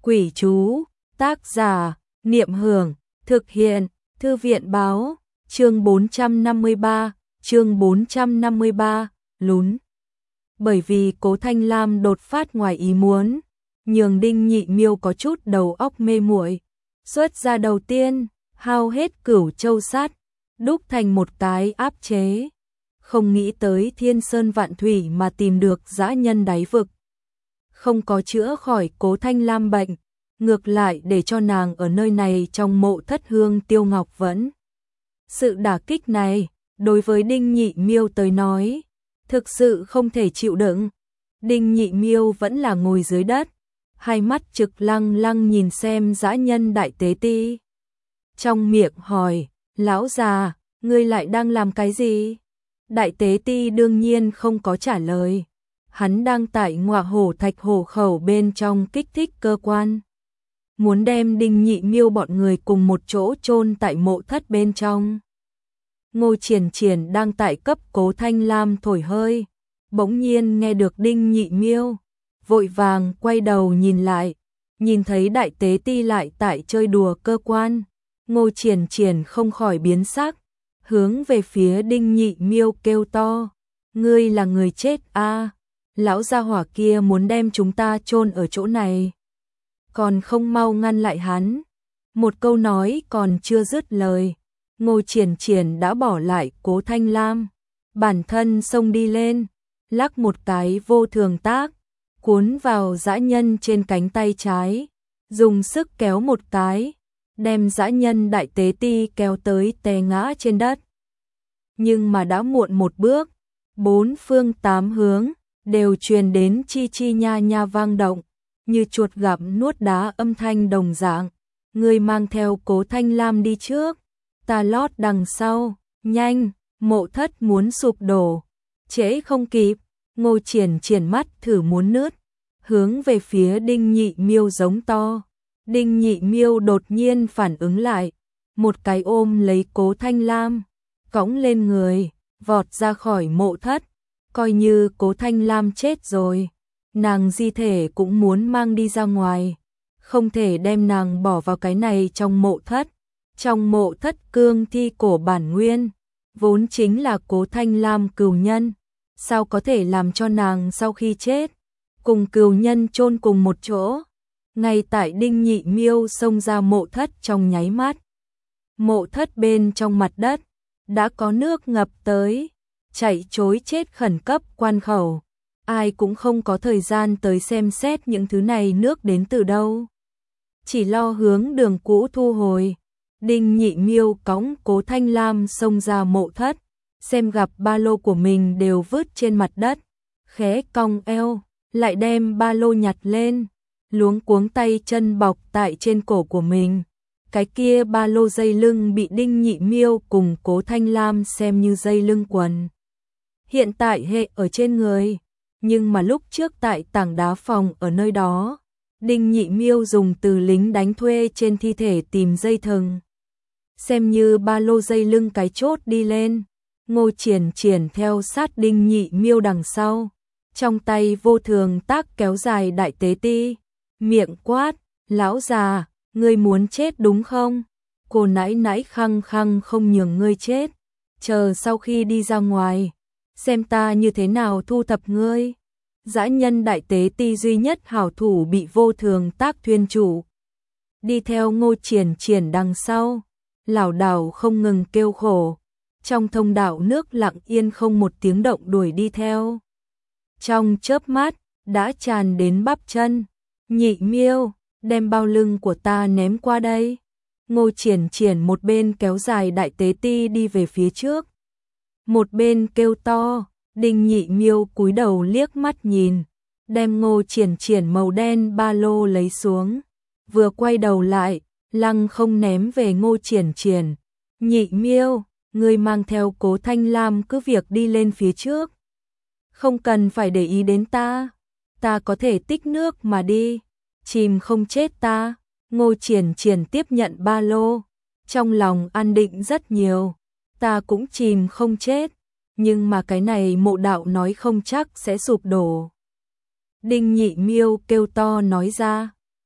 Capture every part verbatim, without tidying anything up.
Quỷ chú, tác giả, Niệm Hưởng, thực hiện, Thư viện báo, chương bốn trăm năm mươi ba, chương bốn trăm năm mươi ba, lún. Bởi vì Cố Thanh Lam đột phát ngoài ý muốn, nhường Đinh Nhị Miêu có chút đầu óc mê muội. Xuất ra đầu tiên, hao hết Cửu Châu Sắt, đúc thành một cái áp chế. Không nghĩ tới thiên sơn vạn thủy mà tìm được dã nhân đáy vực. Không có chữa khỏi Cố Thanh Lam bệnh, ngược lại để cho nàng ở nơi này trong mộ thất hương tiêu ngọc vẫn. Sự đả kích này, đối với Đinh Nhị Miêu tới nói, thực sự không thể chịu đựng. Đinh Nhị Miêu vẫn là ngồi dưới đất, hai mắt trực lăng lăng nhìn xem dã nhân đại tế ti. Trong miệng hỏi, lão già, ngươi lại đang làm cái gì? Đại tế ti đương nhiên không có trả lời. Hắn đang tại ngọa hổ thạch hổ khẩu bên trong kích thích cơ quan. Muốn đem Đinh Nhị Miêu bọn người cùng một chỗ chôn tại mộ thất bên trong. Ngô Triển Triển đang tại cấp Cố Thanh Lam thổi hơi. Bỗng nhiên nghe được Đinh Nhị Miêu. Vội vàng quay đầu nhìn lại. Nhìn thấy đại tế ti lại tại chơi đùa cơ quan. Ngô Triển Triển không khỏi biến sắc. Hướng về phía Đinh Nhị Miêu kêu to. Ngươi là người chết a? Lão gia hỏa kia muốn đem chúng ta chôn ở chỗ này. Còn không mau ngăn lại hắn. Một câu nói còn chưa dứt lời. Ngô Triển Triển đã bỏ lại Cố Thanh Lam. Bản thân xông đi lên. Lắc một cái vô thường tác. Cuốn vào dã nhân trên cánh tay trái. Dùng sức kéo một cái. Đem dã nhân đại tế ti kéo tới té ngã trên đất. Nhưng mà đã muộn một bước. Bốn phương tám hướng đều truyền đến chi chi nha nha vang động, như chuột gặp nuốt đá âm thanh đồng dạng. Ngươi mang theo Cố Thanh Lam đi trước, ta lót đằng sau, nhanh, mộ thất muốn sụp đổ, trễ không kịp. Ngô Triển Triển mắt thử muốn nứt, hướng về phía Đinh Nhị Miêu giống to. Đinh Nhị Miêu đột nhiên phản ứng lại, một cái ôm lấy Cố Thanh Lam, cõng lên người, vọt ra khỏi mộ thất. Coi như Cố Thanh Lam chết rồi, nàng di thể cũng muốn mang đi ra ngoài, không thể đem nàng bỏ vào cái này trong mộ thất. Trong mộ thất cương thi cổ bản nguyên, vốn chính là Cố Thanh Lam cừu nhân, sao có thể làm cho nàng sau khi chết, cùng cừu nhân chôn cùng một chỗ. Ngay tại Đinh Nhị Miêu xông ra mộ thất trong nháy mắt, mộ thất bên trong mặt đất, đã có nước ngập tới. Chạy trối chết khẩn cấp quan khẩu, ai cũng không có thời gian tới xem xét những thứ này nước đến từ đâu. Chỉ lo hướng đường cũ thu hồi. Đinh Nhị Miêu cõng Cố Thanh Lam xông ra mộ thất, xem gặp ba lô của mình đều vứt trên mặt đất, khẽ cong eo, lại đem ba lô nhặt lên, luống cuống tay chân bọc tại trên cổ của mình. Cái kia ba lô dây lưng bị Đinh Nhị Miêu cùng Cố Thanh Lam xem như dây lưng quần. Hiện tại hệ ở trên người, nhưng mà lúc trước tại tảng đá phòng ở nơi đó, Đinh Nhị Miêu dùng từ lính đánh thuê trên thi thể tìm dây thừng. Xem như ba lô dây lưng cái chốt đi lên. Ngô Triển Triển theo sát Đinh Nhị Miêu đằng sau, trong tay vô thường tác kéo dài đại tế ti, miệng quát, lão già, ngươi muốn chết đúng không? Cô nãi nãi khăng khăng không nhường ngươi chết, chờ sau khi đi ra ngoài, xem ta như thế nào thu thập ngươi. Dã nhân đại tế ti duy nhất hảo thủ bị vô thường tác thuyên chủ. Đi theo Ngô Triển Triển đằng sau, lảo đảo không ngừng kêu khổ. Trong thông đạo nước lặng yên không một tiếng động đuổi đi theo. Trong chớp mắt, đã tràn đến bắp chân. Nhị Miêu, đem bao lưng của ta ném qua đây. Ngô Triển Triển một bên kéo dài đại tế ti đi về phía trước, một bên kêu to. Đinh Nhị Miêu cúi đầu liếc mắt nhìn, đem Ngô Triển Triển màu đen ba lô lấy xuống, vừa quay đầu lại, lăng không ném về Ngô Triển Triển. Nhị Miêu, ngươi mang theo Cố Thanh Lam cứ việc đi lên phía trước, không cần phải để ý đến ta, ta có thể tích nước mà đi, chìm không chết ta. Ngô Triển Triển tiếp nhận ba lô, trong lòng an định rất nhiều, ta cũng chìm không chết. Nhưng mà cái này mộ đạo nói không chắc sẽ sụp đổ. Đinh Nhị Miêu kêu to nói ra,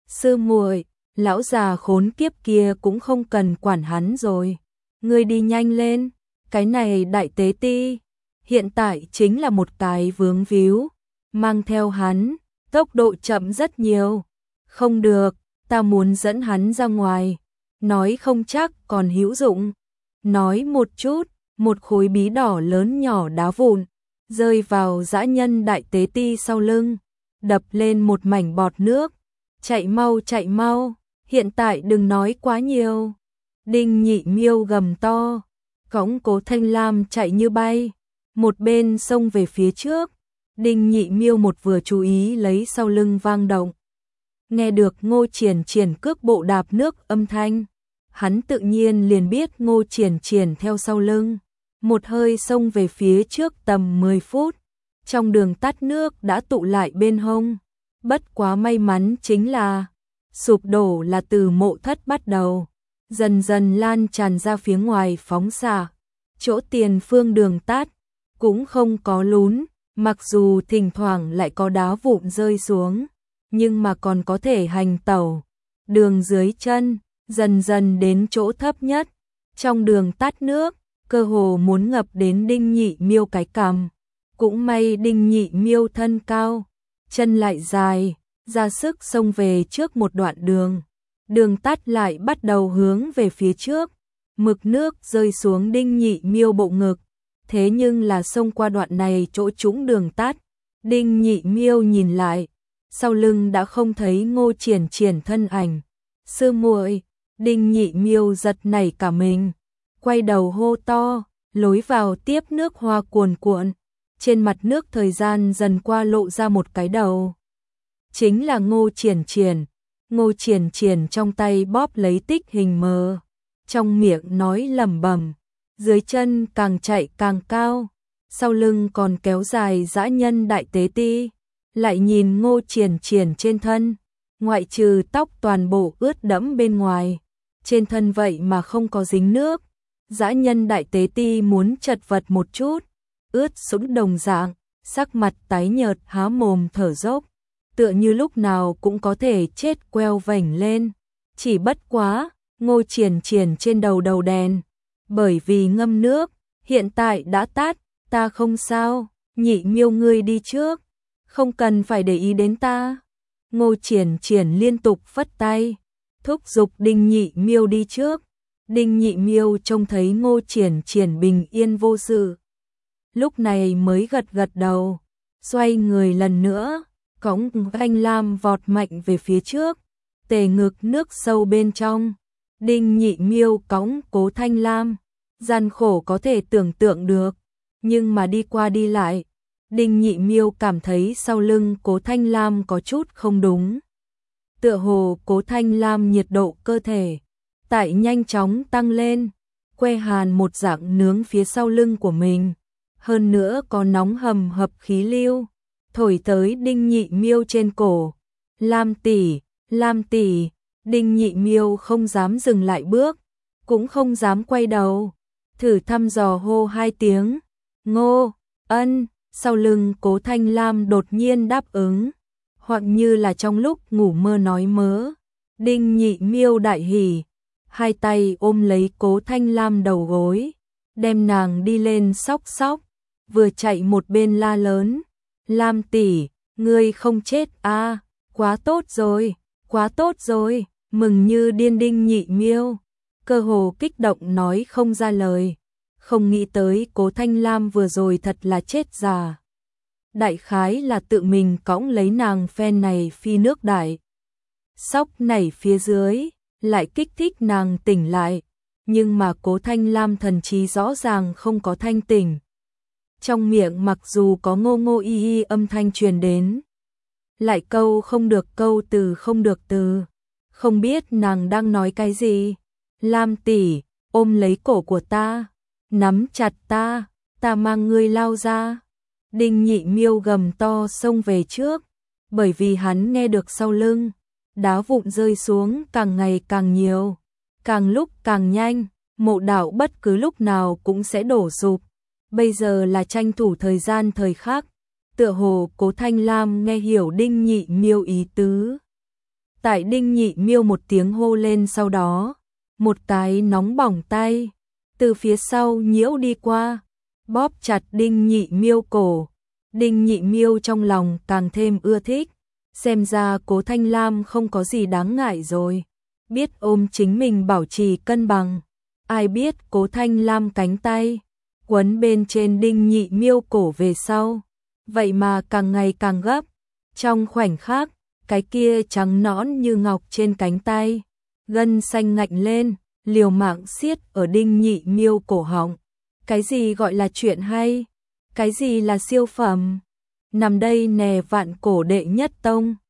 Sư muội, lão già khốn kiếp kia cũng không cần quản hắn rồi. Ngươi đi nhanh lên, cái này đại tế ti, hiện tại chính là một cái vướng víu, mang theo hắn, tốc độ chậm rất nhiều. Không được, ta muốn dẫn hắn ra ngoài, nói không chắc còn hữu dụng. Nói một chút, một khối bí đỏ lớn nhỏ đá vụn, rơi vào dã nhân đại tế ti sau lưng, đập lên một mảnh bọt nước. Chạy mau chạy mau, hiện tại đừng nói quá nhiều. Đinh Nhị Miêu gầm to, cõng Cố Thanh Lam chạy như bay, một bên xông về phía trước. Đinh Nhị Miêu một vừa chú ý lấy sau lưng vang động. Nghe được Ngô Triển Triển cước bộ đạp nước âm thanh, hắn tự nhiên liền biết Ngô Triển Triển theo sau lưng, một hơi xông về phía trước tầm mười phút. Trong đường tắt nước đã tụ lại bên hông. Bất quá may mắn chính là sụp đổ là từ mộ thất bắt đầu, dần dần lan tràn ra phía ngoài phóng xạ. Chỗ tiền phương đường tắt cũng không có lún, mặc dù thỉnh thoảng lại có đá vụn rơi xuống, nhưng mà còn có thể hành tẩu. Đường dưới chân dần dần đến chỗ thấp nhất, trong đường tắt nước cơ hồ muốn ngập đến Đinh Nhị Miêu cái cằm. Cũng may Đinh Nhị Miêu thân cao, chân lại dài, ra sức xông về trước một đoạn đường. Đường tắt lại bắt đầu hướng về phía trước, mực nước rơi xuống Đinh Nhị Miêu bộ ngực. Thế nhưng là xông qua đoạn này chỗ trũng đường tắt, Đinh Nhị Miêu nhìn lại, sau lưng đã không thấy Ngô Triển Triển thân ảnh. Sư muội, Đinh Nhị Miêu giật nảy cả mình, quay đầu hô to, lối vào tiếp nước hoa cuồn cuộn. Trên mặt nước thời gian dần qua lộ ra một cái đầu. Chính là Ngô Triển Triển. Ngô Triển Triển trong tay bóp lấy tích hình mờ, trong miệng nói lẩm bẩm, dưới chân càng chạy càng cao, sau lưng còn kéo dài dã nhân đại tế ti. Lại nhìn Ngô Triển Triển trên thân, ngoại trừ tóc toàn bộ ướt đẫm bên ngoài, trên thân vậy mà không có dính nước. Dã nhân đại tế ti muốn chật vật một chút, ướt sũng đồng dạng, sắc mặt tái nhợt há mồm thở dốc, tựa như lúc nào cũng có thể chết queo vểnh lên. Chỉ bất quá, Ngô Triển Triển trên đầu đầu đèn, bởi vì ngâm nước, hiện tại đã tắt. Ta không sao, Nhị Miêu ngươi đi trước, không cần phải để ý đến ta. Ngô Triển Triển liên tục phất tay, thúc giục Đinh Nhị Miêu đi trước. Đinh Nhị Miêu trông thấy Ngô Triển Triển bình yên vô sự, lúc này mới gật gật đầu, xoay người lần nữa, cõng Thanh Lam vọt mạnh về phía trước, tề ngực nước sâu bên trong. Đinh Nhị Miêu cõng Cố Thanh Lam, gian khổ có thể tưởng tượng được, nhưng mà đi qua đi lại, Đinh Nhị Miêu cảm thấy sau lưng Cố Thanh Lam có chút không đúng. Tựa hồ Cố Thanh Lam nhiệt độ cơ thể tại nhanh chóng tăng lên, que hàn một dạng nướng phía sau lưng của mình, hơn nữa có nóng hầm hập khí lưu thổi tới Đinh Nhị Miêu trên cổ. Lam tỷ, Lam tỷ. Đinh Nhị Miêu không dám dừng lại bước, cũng không dám quay đầu, thử thăm dò hô hai tiếng. Ngô, ân. Sau lưng Cố Thanh Lam đột nhiên đáp ứng, hoặc như là trong lúc ngủ mơ nói mớ. Đinh Nhị Miêu đại hỉ, hai tay ôm lấy Cố Thanh Lam đầu gối, đem nàng đi lên xóc xóc, vừa chạy một bên la lớn. Lam tỷ, ngươi không chết à, quá tốt rồi, quá tốt rồi, mừng như điên. Đinh Nhị Miêu cơ hồ kích động nói không ra lời, không nghĩ tới Cố Thanh Lam vừa rồi thật là chết già. Đại khái là tự mình cõng lấy nàng phen này phi nước đại. Sóc nảy phía dưới, lại kích thích nàng tỉnh lại, nhưng mà Cố Thanh Lam thần trí rõ ràng không có thanh tỉnh. Trong miệng mặc dù có ngô ngô y y âm thanh truyền đến, lại câu không được câu từ không được từ, không biết nàng đang nói cái gì. Lam tỷ, ôm lấy cổ của ta, nắm chặt ta, ta mang ngươi lao ra. Đinh Nhị Miêu gầm to xông về trước, bởi vì hắn nghe được sau lưng đá vụn rơi xuống càng ngày càng nhiều, càng lúc càng nhanh, mộ đạo bất cứ lúc nào cũng sẽ đổ sụp. Bây giờ là tranh thủ thời gian thời khắc, tựa hồ Cố Thanh Lam nghe hiểu Đinh Nhị Miêu ý tứ. Tại Đinh Nhị Miêu một tiếng hô lên sau đó, một cái nóng bỏng tay từ phía sau nhiễu đi qua, bóp chặt Đinh Nhị Miêu cổ. Đinh Nhị Miêu trong lòng càng thêm ưa thích, xem ra Cố Thanh Lam không có gì đáng ngại rồi, biết ôm chính mình bảo trì cân bằng. Ai biết Cố Thanh Lam cánh tay quấn bên trên Đinh Nhị Miêu cổ về sau, vậy mà càng ngày càng gấp. Trong khoảnh khắc, cái kia trắng nõn như ngọc trên cánh tay, gân xanh ngạnh lên, liều mạng siết ở Đinh Nhị Miêu cổ họng. Cái gì gọi là chuyện hay? Cái gì là siêu phẩm? Nằm đây nè vạn cổ đệ nhất tông.